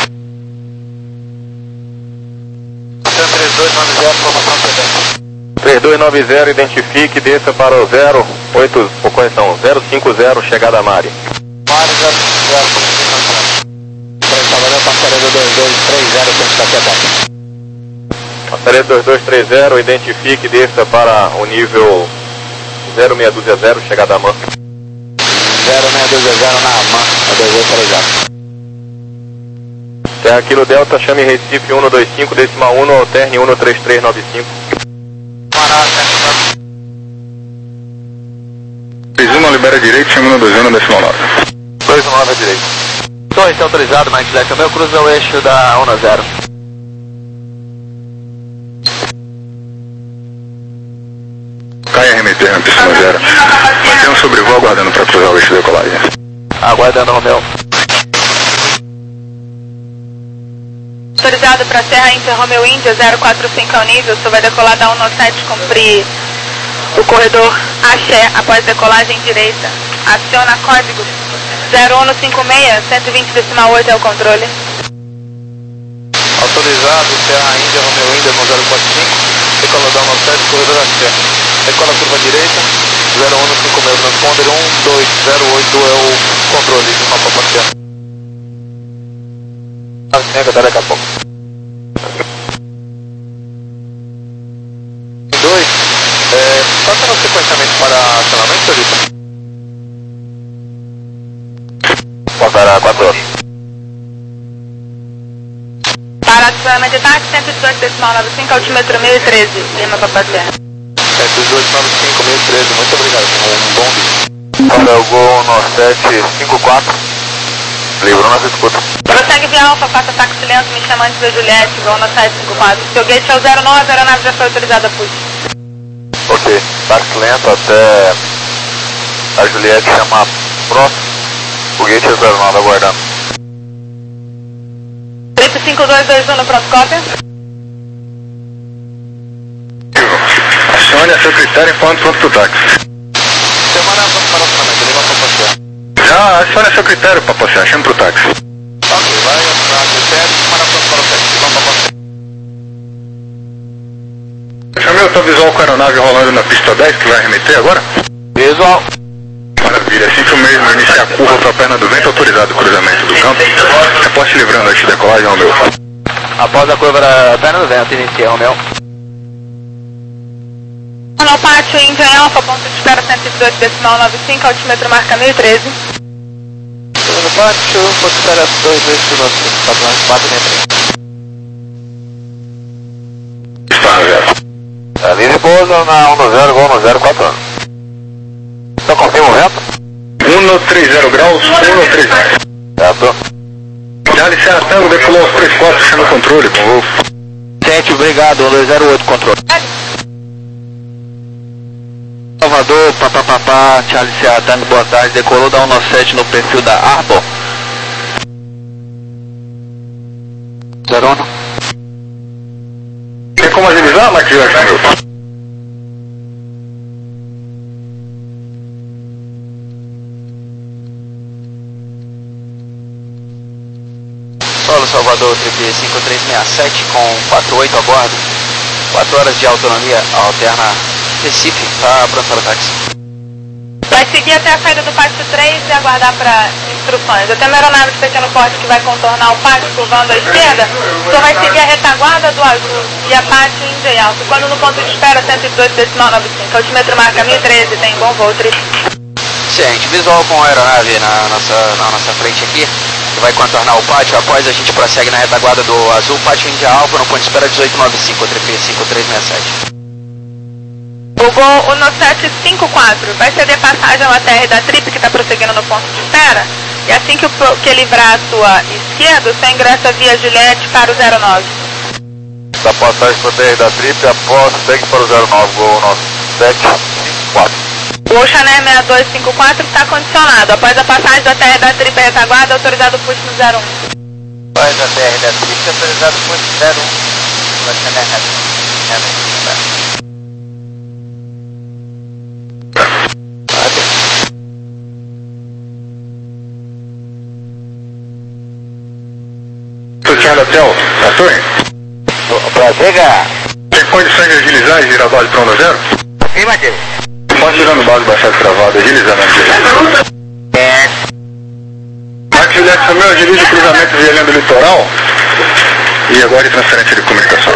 três dois nove zero, formação sedã. três dois nove zero, identifique, desça para o zero oito, por correção, zero cinco zero, chegada a Mari. Mari zero cinco zero, Três Salvador, passaria do dois dois três zero, frente da Quebec. Passaria dois dois três zero, identifique, desça para o nível zero seis dois zero, chegada a Man. zero seis dois zero na Man, é dois dois três zero. Terra Kilo Delta, chame Recife um dois cinco, decimal um, alterne um três três nove cinco. três um, libera direito, chama um dois um, decimal nove. dois um nove à direita. Torre autorizado, Mike Leca, meu cruza o eixo da um zero. Cai R M T na pista zero. Mantém um sobrevoo aguardando para cruzar o eixo de decolagem. Aguardando o Romeu. Autorizado para Serra Inter Romeo Índia zero quatro cinco ao nível, você vai decolar da um sete, cumprir o corredor Axé após decolagem direita. Aciona código zero um cinco seis, cento e vinte decimal oito é o controle. Autorizado, Serra Índia, Romeo Índia no zero quatro cinco, decola da um sete, corredor Axé. Decola curva direita, zero um cinco seis, transponder um dois zero oito é o controle de mapa parcial. Nega, até daqui a pouco. dois, é, passa no sequenciamento para acionamento, Solita? Passará quatro horas. Para acionamento de táxi, cento e dezoito decimal noventa e cinco, altímetro mil e treze, Lima Papacena. cento e dezoito nove cinco mil e treze, muito obrigado, um bom dia. Para o Gol nove sete cinco quatro, livrou nossa escuta. Prossegue via Alfa, faça táxi lento, me chama antes da Juliette, Gol nove sete cinco quatro. Seu gate é o zero nove, a aeronave já foi autorizada a push. Ok, táxi lento até a Juliette chamar próximo, o gate é zero nove, aguardando. Trip cinco dois dois um no pronto, cópia. Acione a secretária e falando pronto pro táxi. Semana para o acionamento, Lima Papacena. Já acione a secretária para passear, chama pro táxi. Ok, vai acionar a critério, semana para o táxi, Lima Papacena. Chamei o teu visual com a aeronave rolando na pista dez, que vai remeter agora? Visual. Maravilha, assim que o mesmo iniciar a curva para a perna do vento, autorizado o cruzamento do campo. Reposte livrando antes de decolagem, Romeu. Após a curva da perna do vento, inicia, Romeu. No pátio, Índia em Alfa, ponto de espera cento e dezoito decimal noventa e cinco, altímetro marca mil e treze. No pátio, ponto de espera dois dois nove cinco, padrão quatro seis três. Está no zero. A linha de pouso na um zero, Gol no zero quatro anos. Então confirma o vento? um três zero graus, um três zero. Certo. Já Serra Tango, decolou aos três quatro, chama o controle com o Wolf. sete, obrigado, um dois zero oito, controle. Salvador, papapá, Charlie Serra Tango, boa tarde, decolou da um sete no perfil da Arbor. zero um. Tem como agilizar, Mike Jackson? Solo Salvador, trip cinco três seis sete com quatro oito a bordo. quatro horas de autonomia, alterna Recife, tá pronto para o táxi. Vai seguir até a saída do pátio três e aguardar para instruções. Eu tenho uma aeronave de pequeno porte que vai contornar o pátio, curvando à esquerda, só vai seguir a retaguarda do azul e a pátio Índia e Alfa. Quando no ponto de espera, cento e dezoito decimal noventa e cinco, altímetro marca mil e treze, tem bom voo, trip. Gente, visual com a aeronave na nossa, na nossa frente aqui, que vai contornar o pátio. Após a gente prossegue na retaguarda do azul, pátio Índia Alfa, no ponto de espera dezoito noventa e cinco, trip cinco três seis sete. O Gol um sete cinco quatro vai ceder passagem ao A T R da Trip, que está prosseguindo no ponto de espera, e assim que, o, que livrar a sua esquerda, o seu ingresso via Juliette para o zero nove. da passagem para T R da Trip, após segue para o zero nove, Gol nove sete cinco quatro. O Chanel seis dois cinco quatro está condicionado. Após a passagem da T R da Trip e retaguarda, autorizado o push no zero um. Após a T R da Trip, autorizado o push no zero um. Para Chanel Tucano Hotel, Arthur? Pra chegar. Tem condições de agilizar e girar a base para onda zero? Afirmativo. Pode girando base, baixar travada, agilizando a agilidade. É. Mike Juliette Romeu, agiliza o cruzamento via linha do litoral e agora transferência de comunicação.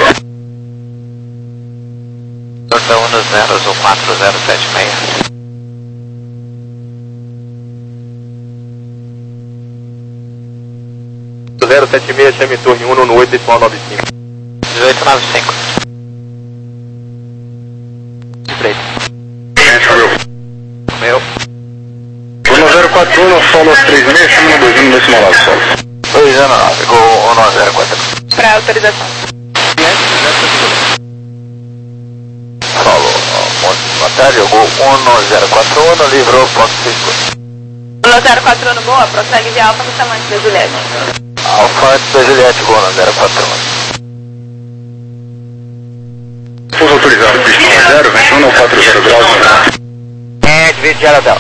Delta um zero quatro zero sete seis. zero sete seis, chame torre um no oito decimal nove cinco. dezoito nove cinco. Direito. Meu. Uno zero quatro um, solo três seis, chama no dois um no decimal nove solo. dois zero nove, Gol um zero quatro. Para autorização. Solo, monte de matéria, Gol um zero quatro um, livrou ponto seis dois. um zero quatro um, boa, prossegue de Alfa no chamante da Juliette. Alfa antes da Juliette, Gol um zero quatro um. Pouso autorizado, pistão zero, vinte e um, quatro zero graus. É, divide de Aradel.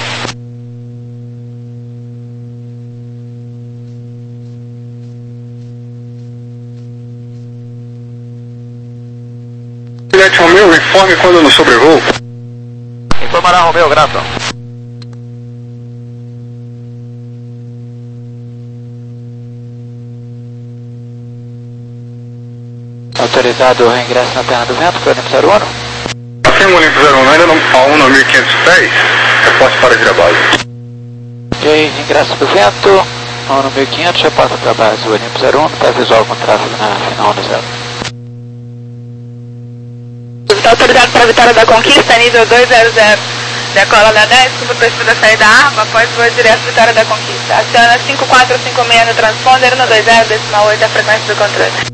Juliette Romeu, informe quando no sobrevoo. Informará Romeu, grato. Autorizado o reingresso na terra do vento, para o Olimpo zero um. Afirma o Olimpo zero um, ainda não a um a mil e quinhentos pés, reporte para a base. Ok, ingresso do vento, um no mil e quinhentos, reporta para a base, o Olimpo zero um, está visual com tráfego na final no zero. Está autorizado para a Vitória da Conquista, nível dois zero zero. Decola da dez, cuba o perfil da saída da arma, após voo direto Vitória da Conquista. Aciona cinco quatro cinco seis no transponder, no dois zero, decimal oito, a frequência do controle.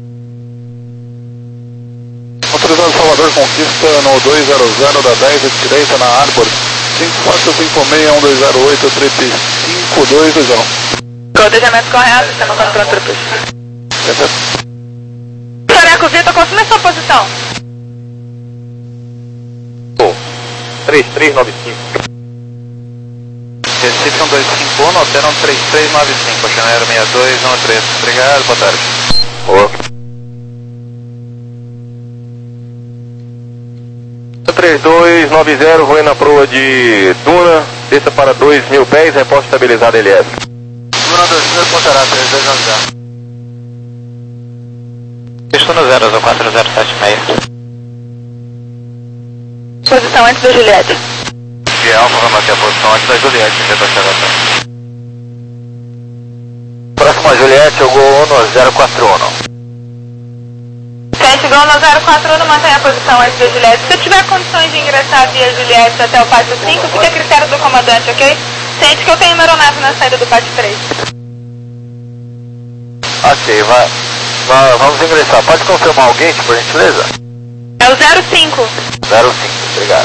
Autorizado Salvador Conquista no dois zero zero da dez, à direita na Arbor. cinco quatro cinco seis, um dois zero oito, trip cinco dois dois zero. Codejamento correto, sistema controle para o push. Soreco Vitor, confirma sua posição. três três nove cinco. Recife um dois cinco um, alternam três três nove cinco, Janeiro seis dois um três. Obrigado, boa tarde. Boa. três dois nove zero, vou na proa de Duna, desça para dois mil pés, reposta estabilizada L S. Duna dois mil, pontará três dois nove zero. Estou no zero quatro zero sete seis. Posição antes da Juliette. De Alfa, vai manter a posição antes da Juliette, tenta chegar até. Próxima Juliette, eu Gol um zero quatro um. Sente Gol no zero quatro um, mantém a posição antes da Juliette. Se tiver condições de ingressar via Juliette até o pátio cinco, fica a critério do comandante, ok? Sente que eu tenho uma aeronave na saída do pátio três. Ok, vai, vai, vamos ingressar. Pode confirmar o gate, por gentileza? É o zero cinco. zero cinco, obrigado.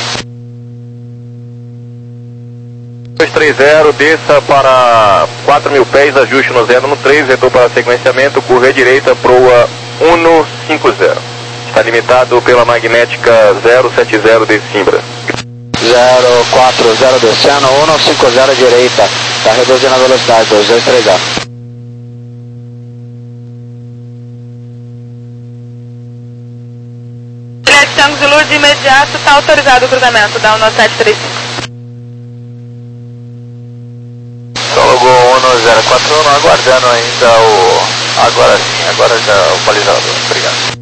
dois três zero, desça para quatro mil pés, ajuste no zero no três, retorno para sequenciamento, curva à direita, proa um cinco zero. Está limitado pela magnética zero sete zero de Simbra. zero quatro zero descendo, um cinco zero direita, está reduzindo a velocidade, dois dois três zero. Juliette Tango Zulu, de imediato está autorizado o cruzamento, dá um no sete três cinco. Solo Gol um zero quatro um, aguardando ainda o... Agora sim, agora já o balizador. Obrigado.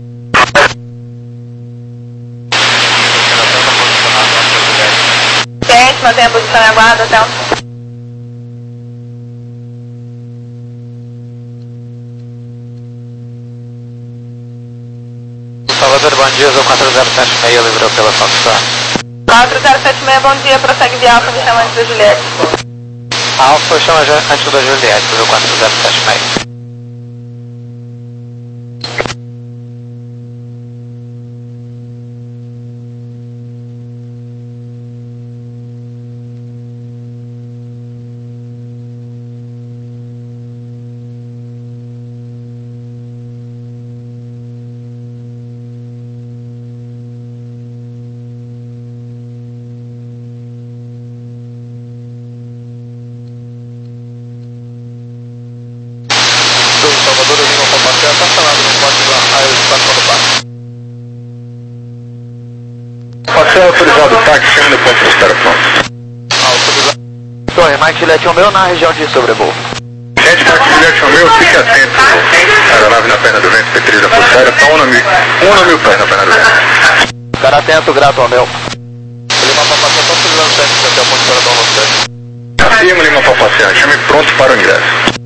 Sente, mantém a posição e aguarda até o... Salvador, bom dia, quatro zero sete seis, livrou pela Foxtrot. quatro zero sete seis, bom dia, prossegue de Alfa, me chama antes da Juliette. Alfa chama antes da Juliette, quatro zero sete seis. Parcela autorizado, táxi, chama no ponto de espera pronto. Autorizado. Torre, Mike Juliette Romeu na região de sobrevoo. Gente, Mike Juliette Romeu, fique atento. Aeronave na perna do vento, P três da Força Aérea, tá um no mil, um no mil pés na perna do vento. Cara atento, grato Romeu. Lima Papa Serra, autorizando o sete até o ponto de espera do sete. Afirma Lima Papa Serra, chame pronto para o ingresso.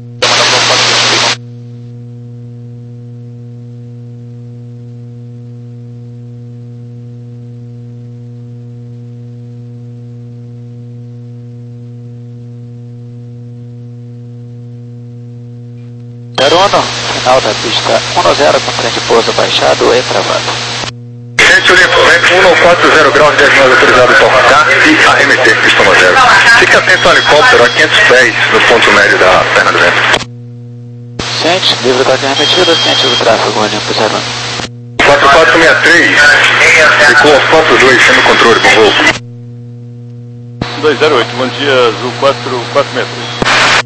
Aerono, final da pista um zero com trem de pouso baixado e travado. Gente, Olimpo, vento cento e quarenta graus, dez nós autorizado tocar e A M T, pista um zero. Fique atento ao helicóptero a quinhentos pés no ponto médio da perna do vento. Ciente, livre da guerra metida, ciente do tráfego, Olimpo zero um. quatro quatro seis três, ficou aos quatro dois, chama o controle, bom voo. dois zero oito, bom dia, Azul quatro quatro seis três.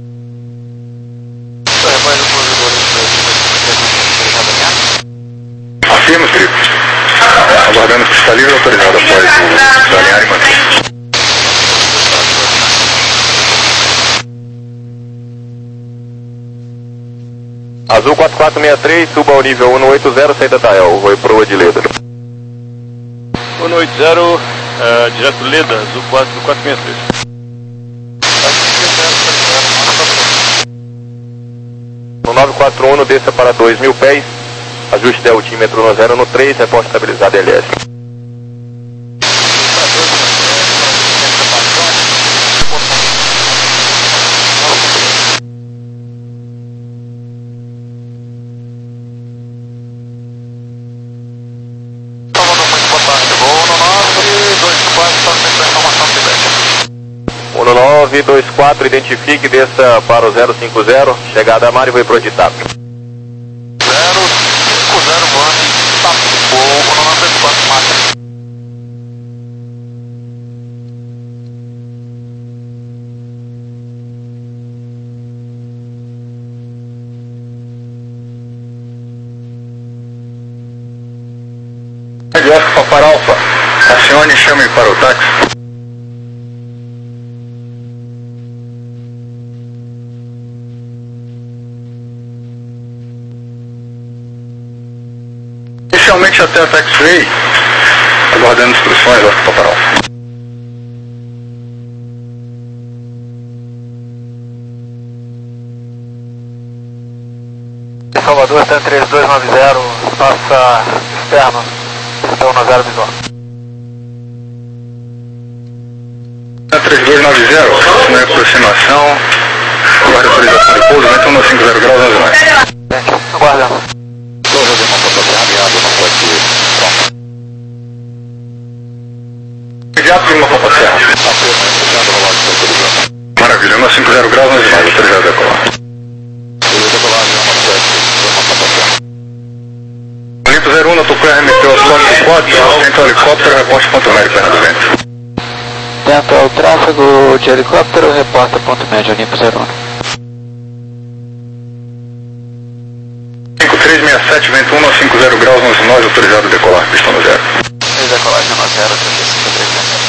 Afirma, Tripo. Aguardando que está livre autorizado após o desalinhar e manter. Azul quatro quatro seis três, suba ao nível cento e oitenta, saída da El, vou para o Adileda. cento e oitenta, uh, direto Leda, Azul quatro quatro seis três. No nove quatro um, desça para dois mil pés, ajuste deltímetro no zero no três, reposta estabilizada L S. um nove dois quatro, identifique, desça para o zero cinco zero, chegada a mar e vai para o Editap. zero cinco zero, Vani, Itapu, um nove dois quatro, máximo. Oscar Papar Alfa, acione e chame para o táxi. Inicialmente até a taxiway, aguardando instruções, Oscar Papar Alfa. Salvador, até três dois nove zero, passa externo, então na zero visual. três dois nove zero, na aproximação, aguarda autorização de pouso, vento cento e cinquenta graus, onze mais. Aguardando. Imediato de uma Papa Serra. Maravilha, cento e cinquenta graus, onze mais, autorizado a decolar. Olimpo zero um, tocou R M T aos quatro quatro, tenta o helicóptero, reposte ponto médio, perna do vento. Tenta o tráfego de helicóptero, reporta ponto médio, Olimpo zero um. cinco três seis sete, vento cento e cinquenta graus, onze nós, autorizado a decolar, pista no zero. Decolagem no zero, trinta e cinco três sete.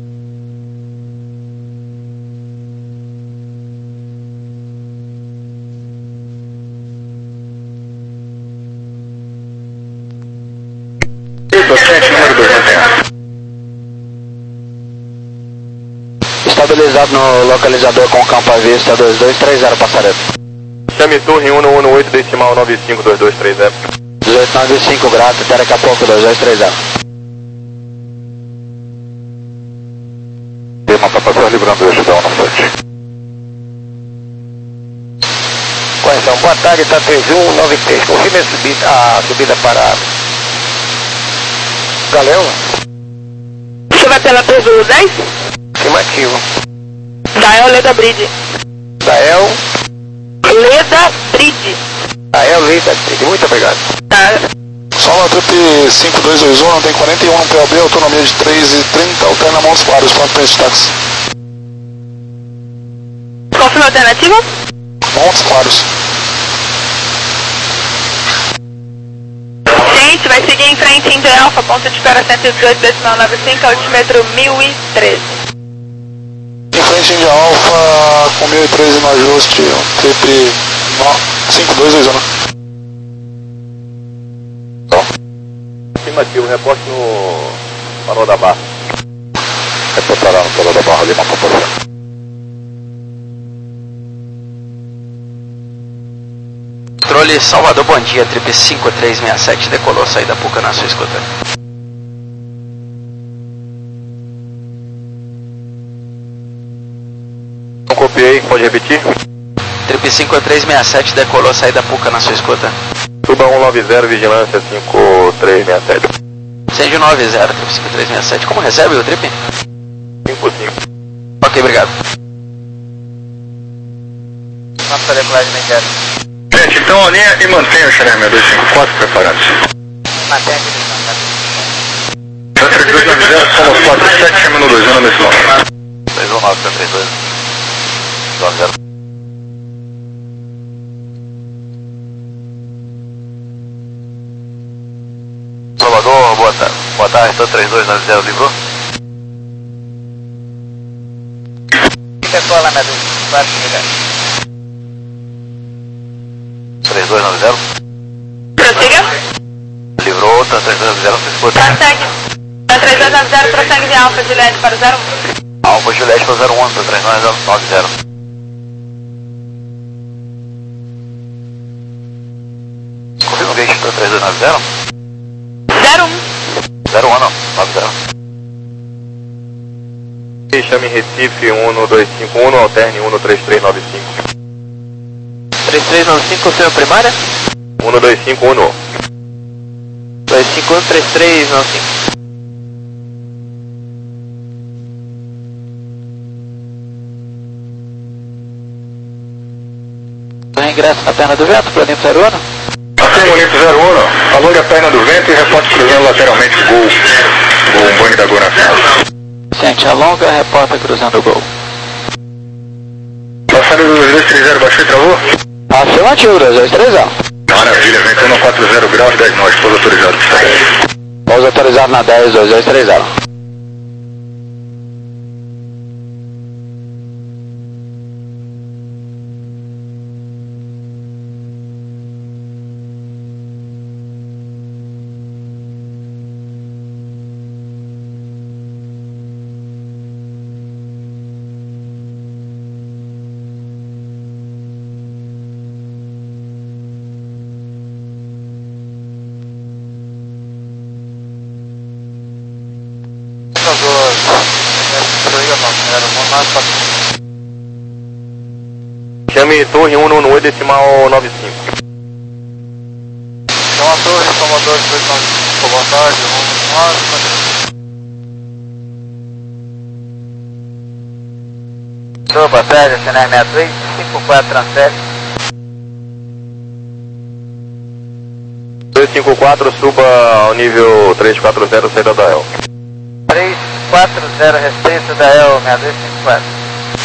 Docente, número dois, mantenha. Estabilizado no localizador com campo à vista, dois dois três zero, passarela. Chame torre um um oito, decimal nove cinco dois dois três zero. dezoito nove cinco, grato, até daqui a pouco, dois dois três zero. Tema para passar livrando o eixo da um sete. Correção, boa tarde, tá três um nove três, confirme a subida, a subida para Galéu. Você vai pela Peso dez? Afirmativo. Dael Leda Bridge. Dael, Leda Bridge. Dael, Leda Bridge, muito obrigado. Tá. Solo Trip cinco dois dois um, tem quarenta e um no P O B, autonomia de três e trinta, alterna Montes Claros, pronto para esse táxi. Confirma a alternativa? Montes Claros. Gente, vai vai seguir em frente em India Alpha, ponto de espera cento e dezoito decimal noventa e cinco, altímetro mil e treze. Em frente India Alpha, com mil e treze no ajuste, trip cinco dois dois um. Afirmativo, reporte no Farol da Barra. Reportará no Farol da Barra, Lima Paparazzo. Controle Salvador, bom dia, trip cinco três seis sete, decolou, saída Puca na sua escuta. Não copiei, pode repetir? Trip cinco três seis sete, decolou, saída Puca na sua escuta. Tuba um nove zero, vigilância cinco três seis sete. Send nove zero, trip cinco três seis sete, como recebe o trip? cinco cinco. Ok, obrigado. Nossa decolagem imediata. Gente, então alinha e mantenha o Xeremia dois cinco quatro preparados. Mantém a direção, tá? Santa três dois nove zero, Solo quatro sete, chama no dois um nesse nome. dois um nove, três dois nove zero. Salvador, boa tarde. Boa tarde, Santa três dois nove zero, livrou? Fica cola, meu Deus. quatro milhas. três dois nove zero. Prossiga. Livrou, Santa três dois nove zero, se escuta. Prossegue. Santa três dois nove zero, prossegue de Alfa Juliette para o zero um. Alfa Juliette para o zero um, Santa três dois nove zero. Confirma o gate, Santa três dois nove zero? zero um. zero um não, nove zero. Chame Recife um dois cinco um, alterne um três três nove cinco. três três nove cinco, confirma primária? um dois cinco um. dois cinco um, três três nove cinco. Ingresso na perna do vento, planeta zero um. Assim, bonito zero um, alongue a perna do vento e reporte cruzando lateralmente o gol. O banho da Gol na frente. Ciente alonga, reporta cruzando o gol. Passado do dois dois três zero, baixou e travou? Afirmativo, dois dois três zero. Maravilha, ventando a quatro zero graus, dez nós, pouso autorizado. Pouso autorizado na dez, dois dois três zero. Chame torre um um decimal nove cinco. Então a torre, Salvador dois nove cinco, boa tarde, vamos lá. Boa tarde, C N R sessenta e três, cinco quatro transfere. dois cinco quatro, suba ao nível três quatro zero, saída da El. três quatro zero, respeito da El, sessenta e dois cinquenta e quatro.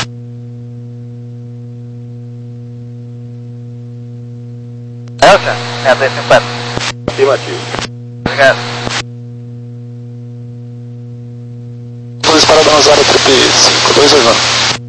Elsa, sessenta e dois cinquenta e quatro. Afirmativo. Obrigado. Vou disparar da Nazara, trip cinco dois dois um.